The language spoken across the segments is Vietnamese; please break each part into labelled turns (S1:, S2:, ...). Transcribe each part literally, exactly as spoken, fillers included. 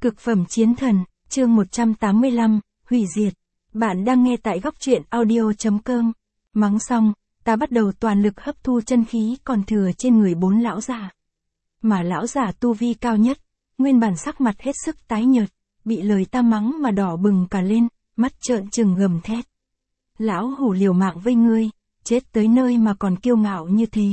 S1: Cực phẩm chiến thần, chương một trăm tám mươi lăm, hủy diệt. Bạn đang nghe tại góc truyện audio.com. Mắng xong, ta bắt đầu toàn lực hấp thu chân khí còn thừa trên người bốn lão già. Mà lão già tu vi cao nhất, nguyên bản sắc mặt hết sức tái nhợt, bị lời ta mắng mà đỏ bừng cả lên, mắt trợn trừng gầm thét. Lão hủ liều mạng với ngươi, chết tới nơi mà còn kiêu ngạo như thế.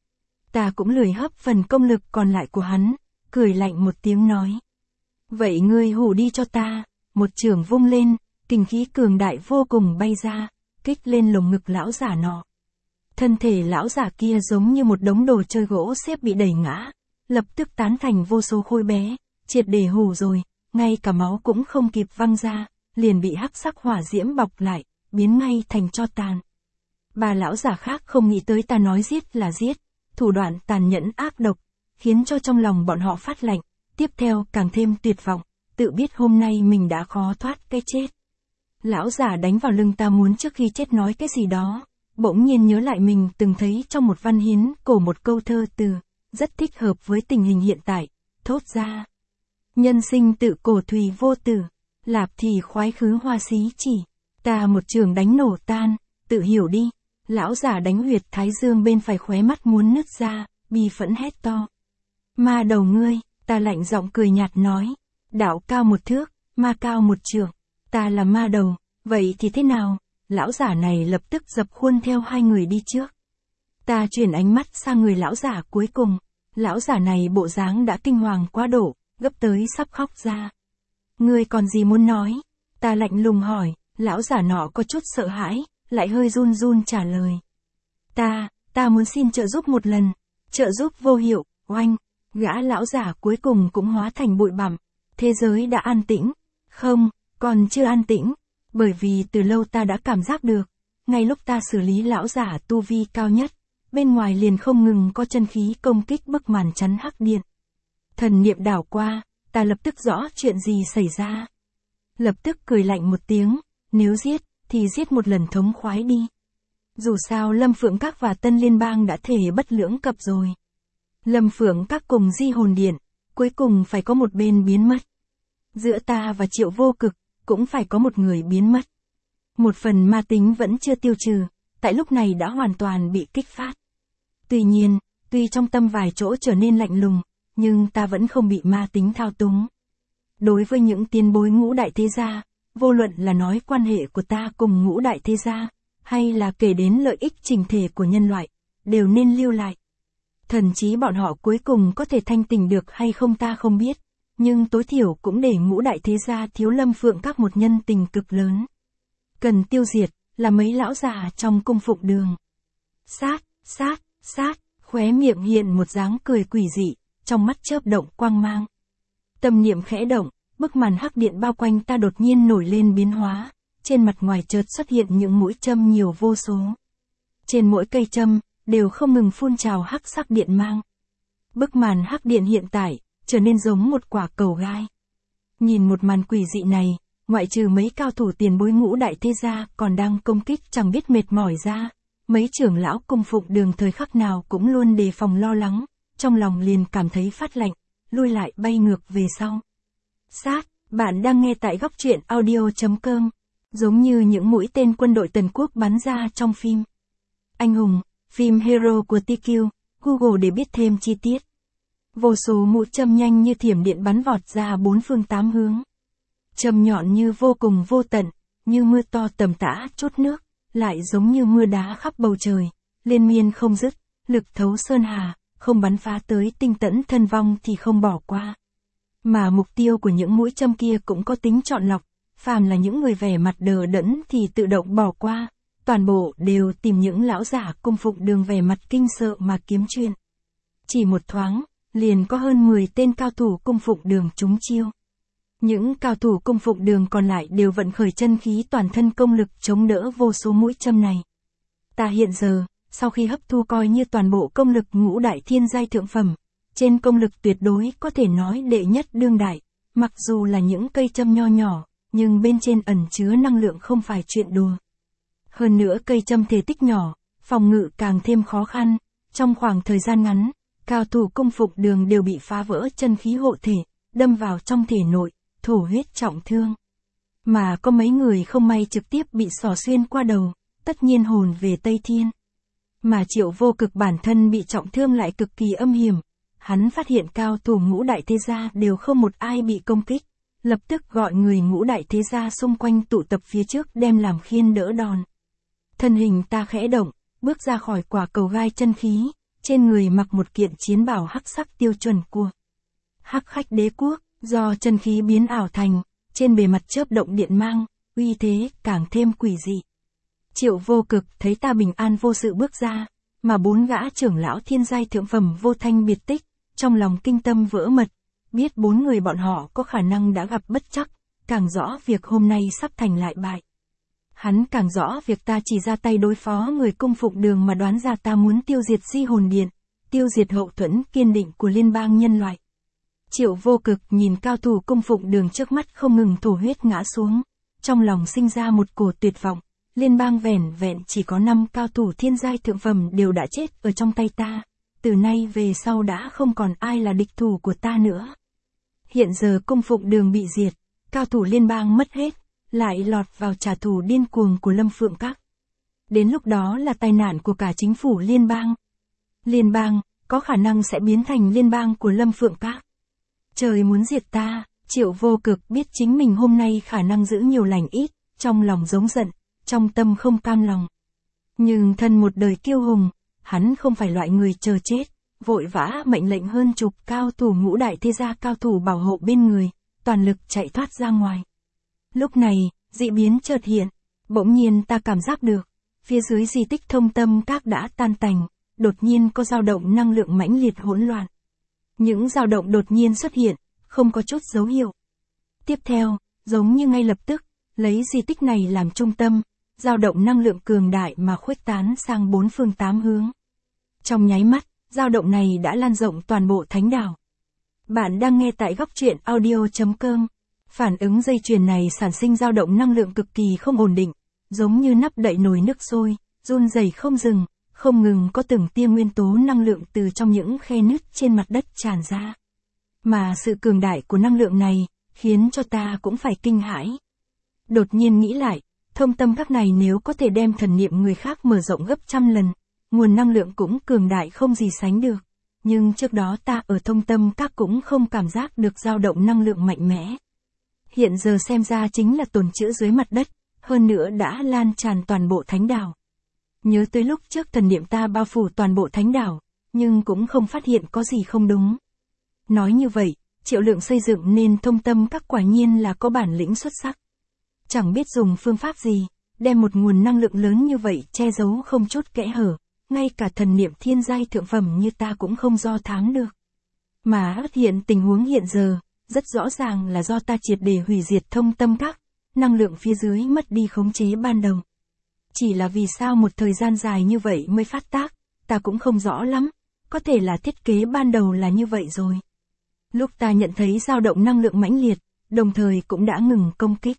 S1: Ta cũng lười hấp phần công lực còn lại của hắn, cười lạnh một tiếng nói. Vậy ngươi hủ đi cho ta, một chưởng vung lên, kình khí cường đại vô cùng bay ra, kích lên lồng ngực lão giả nọ. Thân thể lão giả kia giống như một đống đồ chơi gỗ xếp bị đẩy ngã, lập tức tán thành vô số khối bé, triệt để hủ rồi, ngay cả máu cũng không kịp văng ra, liền bị hắc sắc hỏa diễm bọc lại, biến ngay thành tro tàn. Ba lão giả khác không nghĩ tới ta nói giết là giết, thủ đoạn tàn nhẫn ác độc, khiến cho trong lòng bọn họ phát lạnh, tiếp theo càng thêm tuyệt vọng, tự biết hôm nay mình đã khó thoát cái chết. Lão giả đánh vào lưng ta muốn trước khi chết nói cái gì đó, bỗng nhiên nhớ lại mình từng thấy trong một văn hiến cổ một câu thơ từ, rất thích hợp với tình hình hiện tại, thốt ra. Nhân sinh tự cổ thùy vô tử, lạp thì khoái khứ hoa xí chỉ, ta một trường đánh nổ tan, tự hiểu đi. Lão giả đánh huyệt thái dương bên phải khóe mắt muốn nứt ra, bi phẫn hét to. Ma đầu ngươi, ta lạnh giọng cười nhạt nói. Đạo cao một thước, ma cao một trượng, ta là ma đầu, vậy thì thế nào? Lão giả này lập tức dập khuôn theo hai người đi trước. Ta chuyển ánh mắt sang người lão giả cuối cùng, lão giả này bộ dáng đã kinh hoàng quá độ, gấp tới sắp khóc ra. Ngươi còn gì muốn nói? Ta lạnh lùng hỏi, lão giả nọ có chút sợ hãi, lại hơi run run trả lời. Ta, ta muốn xin trợ giúp một lần, trợ giúp vô hiệu, oanh, gã lão giả cuối cùng cũng hóa thành bụi bặm, thế giới đã an tĩnh, không, còn chưa an tĩnh, bởi vì từ lâu ta đã cảm giác được, ngay lúc ta xử lý lão giả tu vi cao nhất, bên ngoài liền không ngừng có chân khí công kích bức màn chắn hắc điện. Thần niệm đảo qua, ta lập tức rõ chuyện gì xảy ra. Lập tức cười lạnh một tiếng, nếu giết, thì giết một lần thống khoái đi. Dù sao Lâm Phượng Các và Tân Liên Bang đã thể bất lưỡng cập rồi. Lâm Phượng Các cùng Di Hồn Điện, cuối cùng phải có một bên biến mất. Giữa ta và Triệu Vô Cực, cũng phải có một người biến mất. Một phần ma tính vẫn chưa tiêu trừ, tại lúc này đã hoàn toàn bị kích phát. Tuy nhiên, tuy trong tâm vài chỗ trở nên lạnh lùng, nhưng ta vẫn không bị ma tính thao túng. Đối với những tiền bối ngũ đại thế gia, vô luận là nói quan hệ của ta cùng ngũ đại thế gia, hay là kể đến lợi ích chỉnh thể của nhân loại, đều nên lưu lại. Thần chí bọn họ cuối cùng có thể thanh tỉnh được hay không ta không biết, nhưng tối thiểu cũng để ngũ đại thế gia thiếu Lâm Phượng Các một nhân tình cực lớn. Cần tiêu diệt, là mấy lão già trong cung phụng đường. Sát, sát, sát, khóe miệng hiện một dáng cười quỷ dị, trong mắt chớp động quang mang. Tâm niệm khẽ động, bức màn hắc điện bao quanh ta đột nhiên nổi lên biến hóa, trên mặt ngoài chợt xuất hiện những mũi châm nhiều vô số. Trên mỗi cây châm, đều không ngừng phun trào hắc sắc điện mang. Bức màn hắc điện hiện tại, trở nên giống một quả cầu gai. Nhìn một màn quỷ dị này, ngoại trừ mấy cao thủ tiền bối ngũ đại thế gia còn đang công kích chẳng biết mệt mỏi ra, mấy trưởng lão cung phụng đường thời khắc nào cũng luôn đề phòng lo lắng, trong lòng liền cảm thấy phát lạnh, lui lại bay ngược về sau. Sát, bạn đang nghe tại góc truyện audio.com, giống như những mũi tên quân đội Tần Quốc bắn ra trong phim Anh Hùng, phim Hero của tê quy, Google để biết thêm chi tiết. Vô số mũi châm nhanh như thiểm điện bắn vọt ra bốn phương tám hướng. Châm nhọn như vô cùng vô tận, như mưa to tầm tã trút nước, lại giống như mưa đá khắp bầu trời, liên miên không dứt, lực thấu sơn hà, không bắn phá tới tinh tẫn thân vong thì không bỏ qua. Mà mục tiêu của những mũi châm kia cũng có tính chọn lọc, phàm là những người vẻ mặt đờ đẫn thì tự động bỏ qua, toàn bộ đều tìm những lão giả cung phụng đường vẻ mặt kinh sợ mà kiếm chuyện. Chỉ một thoáng, liền có hơn mười tên cao thủ cung phụng đường trúng chiêu. Những cao thủ cung phụng đường còn lại đều vận khởi chân khí toàn thân công lực chống đỡ vô số mũi châm này. Ta hiện giờ, sau khi hấp thu coi như toàn bộ công lực ngũ đại thiên giai thượng phẩm, trên công lực tuyệt đối có thể nói đệ nhất đương đại, mặc dù là những cây châm nho nhỏ, nhưng bên trên ẩn chứa năng lượng không phải chuyện đùa. Hơn nữa cây châm thể tích nhỏ, phòng ngự càng thêm khó khăn, trong khoảng thời gian ngắn, cao thủ cung phụng đường đều bị phá vỡ chân khí hộ thể, đâm vào trong thể nội, thổ huyết trọng thương. Mà có mấy người không may trực tiếp bị xỏ xuyên qua đầu, tất nhiên hồn về Tây Thiên. Mà Triệu Vô Cực bản thân bị trọng thương lại cực kỳ âm hiểm. Hắn phát hiện cao thủ ngũ đại thế gia đều không một ai bị công kích. Lập tức gọi người ngũ đại thế gia xung quanh tụ tập phía trước đem làm khiên đỡ đòn. Thân hình ta khẽ động, bước ra khỏi quả cầu gai chân khí, trên người mặc một kiện chiến bào hắc sắc tiêu chuẩn của Hắc Khách Đế Quốc, do chân khí biến ảo thành, trên bề mặt chớp động điện mang, uy thế càng thêm quỷ dị. Triệu Vô Cực thấy ta bình an vô sự bước ra, mà bốn gã trưởng lão thiên giai thượng phẩm vô thanh biệt tích, trong lòng kinh tâm vỡ mật, biết bốn người bọn họ có khả năng đã gặp bất trắc, càng rõ việc hôm nay sắp thành lại bại. Hắn càng rõ việc ta chỉ ra tay đối phó người cung phụng Đường mà đoán ra ta muốn tiêu diệt Di Hồn Điện, tiêu diệt hậu thuẫn kiên định của liên bang nhân loại. Triệu Vô Cực nhìn cao thủ cung phụng Đường trước mắt không ngừng thổ huyết ngã xuống, trong lòng sinh ra một cổ tuyệt vọng. Liên bang vẻn vẹn chỉ có năm cao thủ thiên giai thượng phẩm đều đã chết ở trong tay ta, từ nay về sau đã không còn ai là địch thủ của ta nữa. Hiện giờ cung phụng Đường bị diệt, cao thủ liên bang mất hết, lại lọt vào trả thù điên cuồng của Lâm Phượng Các. Đến lúc đó là tai nạn của cả chính phủ liên bang. Liên bang, có khả năng sẽ biến thành liên bang của Lâm Phượng Các. Trời muốn diệt ta, Triệu Vô Cực biết chính mình hôm nay khả năng giữ nhiều lành ít, trong lòng giống giận, trong tâm không cam lòng. Nhưng thân một đời kiêu hùng, hắn không phải loại người chờ chết, vội vã mệnh lệnh hơn chục cao thủ ngũ đại thế gia cao thủ bảo hộ bên người, toàn lực chạy thoát ra ngoài. Lúc này, dị biến chợt hiện, bỗng nhiên ta cảm giác được, phía dưới di tích Thông Tâm Các đã tan tành, đột nhiên có dao động năng lượng mãnh liệt hỗn loạn. Những dao động đột nhiên xuất hiện, không có chút dấu hiệu. Tiếp theo, giống như ngay lập tức, lấy di tích này làm trung tâm, dao động năng lượng cường đại mà khuếch tán sang bốn phương tám hướng. Trong nháy mắt, dao động này đã lan rộng toàn bộ thánh đảo. Bạn đang nghe tại góc truyện audio chấm com. Phản ứng dây chuyền này sản sinh dao động năng lượng cực kỳ không ổn định, giống như nắp đậy nồi nước sôi, run rẩy không dừng, không ngừng có từng tia nguyên tố năng lượng từ trong những khe nứt trên mặt đất tràn ra. Mà sự cường đại của năng lượng này, khiến cho ta cũng phải kinh hãi. Đột nhiên nghĩ lại, Thông Tâm Các này nếu có thể đem thần niệm người khác mở rộng gấp trăm lần, nguồn năng lượng cũng cường đại không gì sánh được. Nhưng trước đó ta ở Thông Tâm Các cũng không cảm giác được dao động năng lượng mạnh mẽ. Hiện giờ xem ra chính là tồn trữ dưới mặt đất, hơn nữa đã lan tràn toàn bộ thánh đảo. Nhớ tới lúc trước thần niệm ta bao phủ toàn bộ thánh đảo, nhưng cũng không phát hiện có gì không đúng. Nói như vậy, Triệu Lượng xây dựng nên Thông Tâm Các quả nhiên là có bản lĩnh xuất sắc. Chẳng biết dùng phương pháp gì, đem một nguồn năng lượng lớn như vậy che giấu không chút kẽ hở, ngay cả thần niệm thiên giai thượng phẩm như ta cũng không do thắng được. Mà xuất hiện tình huống hiện giờ, rất rõ ràng là do ta triệt để hủy diệt Thông Tâm Các, năng lượng phía dưới mất đi khống chế ban đầu. Chỉ là vì sao một thời gian dài như vậy mới phát tác, ta cũng không rõ lắm, có thể là thiết kế ban đầu là như vậy rồi. Lúc ta nhận thấy dao động năng lượng mãnh liệt, đồng thời cũng đã ngừng công kích.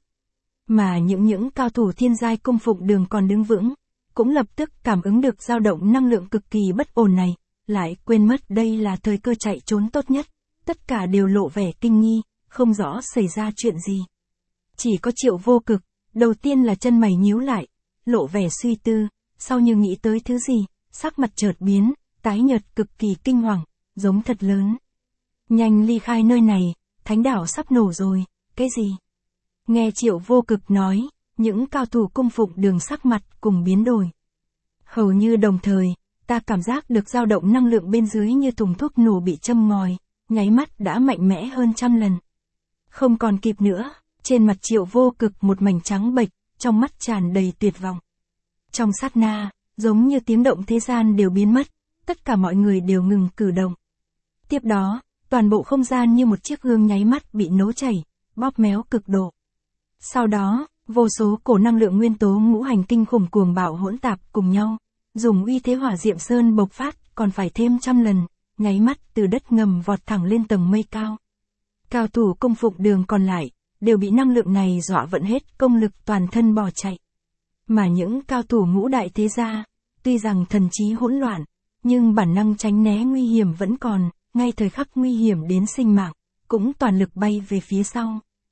S1: Mà những những cao thủ thiên giai cung phụng Đường còn đứng vững, cũng lập tức cảm ứng được dao động năng lượng cực kỳ bất ổn này, lại quên mất đây là thời cơ chạy trốn tốt nhất, tất cả đều lộ vẻ kinh nghi, không rõ xảy ra chuyện gì. Chỉ có Triệu Vô Cực, đầu tiên là chân mày nhíu lại, lộ vẻ suy tư, sau như nghĩ tới thứ gì, sắc mặt chợt biến, tái nhợt cực kỳ kinh hoàng, giống thật lớn. Nhanh ly khai nơi này, thánh đảo sắp nổ rồi, cái gì? Nghe Triệu Vô Cực nói, những cao thủ cung phụng Đường sắc mặt cùng biến đổi. Hầu như đồng thời, ta cảm giác được dao động năng lượng bên dưới như thùng thuốc nổ bị châm ngòi, nháy mắt đã mạnh mẽ hơn trăm lần. Không còn kịp nữa, trên mặt Triệu Vô Cực một mảnh trắng bệch, trong mắt tràn đầy tuyệt vọng. Trong sát na, giống như tiếng động thế gian đều biến mất, tất cả mọi người đều ngừng cử động. Tiếp đó, toàn bộ không gian như một chiếc gương nháy mắt bị nấu chảy, bóp méo cực độ. Sau đó, vô số cổ năng lượng nguyên tố ngũ hành kinh khủng cuồng bạo hỗn tạp cùng nhau, dùng uy thế hỏa diệm sơn bộc phát, còn phải thêm trăm lần, nháy mắt từ đất ngầm vọt thẳng lên tầng mây cao. Cao thủ cung phụng Đường còn lại, đều bị năng lượng này dọa vận hết công lực toàn thân bỏ chạy. Mà những cao thủ ngũ đại thế gia, tuy rằng thần trí hỗn loạn, nhưng bản năng tránh né nguy hiểm vẫn còn, ngay thời khắc nguy hiểm đến sinh mạng, cũng toàn lực bay về phía sau.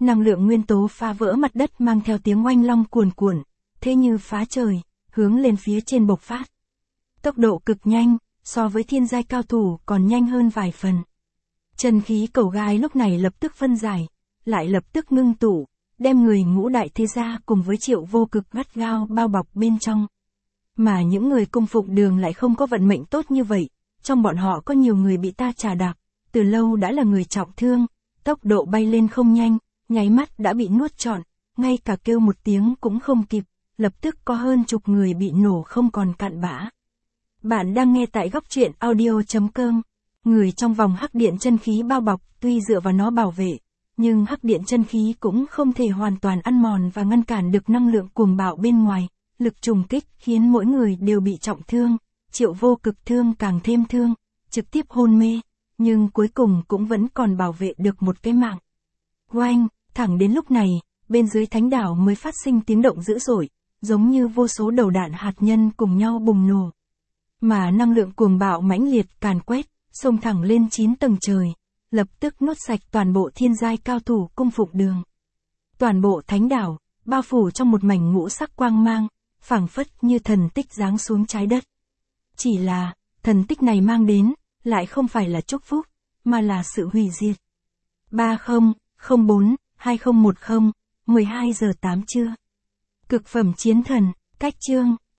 S1: Năng lượng nguyên tố phá vỡ mặt đất mang theo tiếng oanh long cuồn cuộn, thế như phá trời, hướng lên phía trên bộc phát. Tốc độ cực nhanh, so với thiên giai cao thủ còn nhanh hơn vài phần. Chân khí cầu gai lúc này lập tức phân giải, lại lập tức ngưng tụ, đem người ngũ đại thế gia cùng với Triệu Vô Cực gắt gao bao bọc bên trong. Mà những người cung phụng Đường lại không có vận mệnh tốt như vậy, trong bọn họ có nhiều người bị ta trà đạp, từ lâu đã là người trọng thương, tốc độ bay lên không nhanh, nháy mắt đã bị nuốt trọn, ngay cả kêu một tiếng cũng không kịp, lập tức có hơn chục người bị nổ không còn cặn bã. Bạn đang nghe tại góc truyện audio chấm com. Người trong vòng hắc điện chân khí bao bọc, tuy dựa vào nó bảo vệ, nhưng hắc điện chân khí cũng không thể hoàn toàn ăn mòn và ngăn cản được năng lượng cuồng bạo bên ngoài, lực trùng kích khiến mỗi người đều bị trọng thương, Triệu Vô Cực thương càng thêm thương, trực tiếp hôn mê, nhưng cuối cùng cũng vẫn còn bảo vệ được một cái mạng. Oanh, thẳng đến lúc này, bên dưới thánh đảo mới phát sinh tiếng động dữ dội, giống như vô số đầu đạn hạt nhân cùng nhau bùng nổ. Mà năng lượng cuồng bạo mãnh liệt càn quét, xông thẳng lên chín tầng trời, lập tức nuốt sạch toàn bộ thiên giai cao thủ cung phụng Đường. Toàn bộ thánh đảo, bao phủ trong một mảnh ngũ sắc quang mang, phảng phất như thần tích giáng xuống trái đất. Chỉ là, thần tích này mang đến, lại không phải là chúc phúc, mà là sự hủy diệt. ba không không bốn hai không một không, mười hai giờ tám trưa. Cực phẩm chiến thần, cách chương.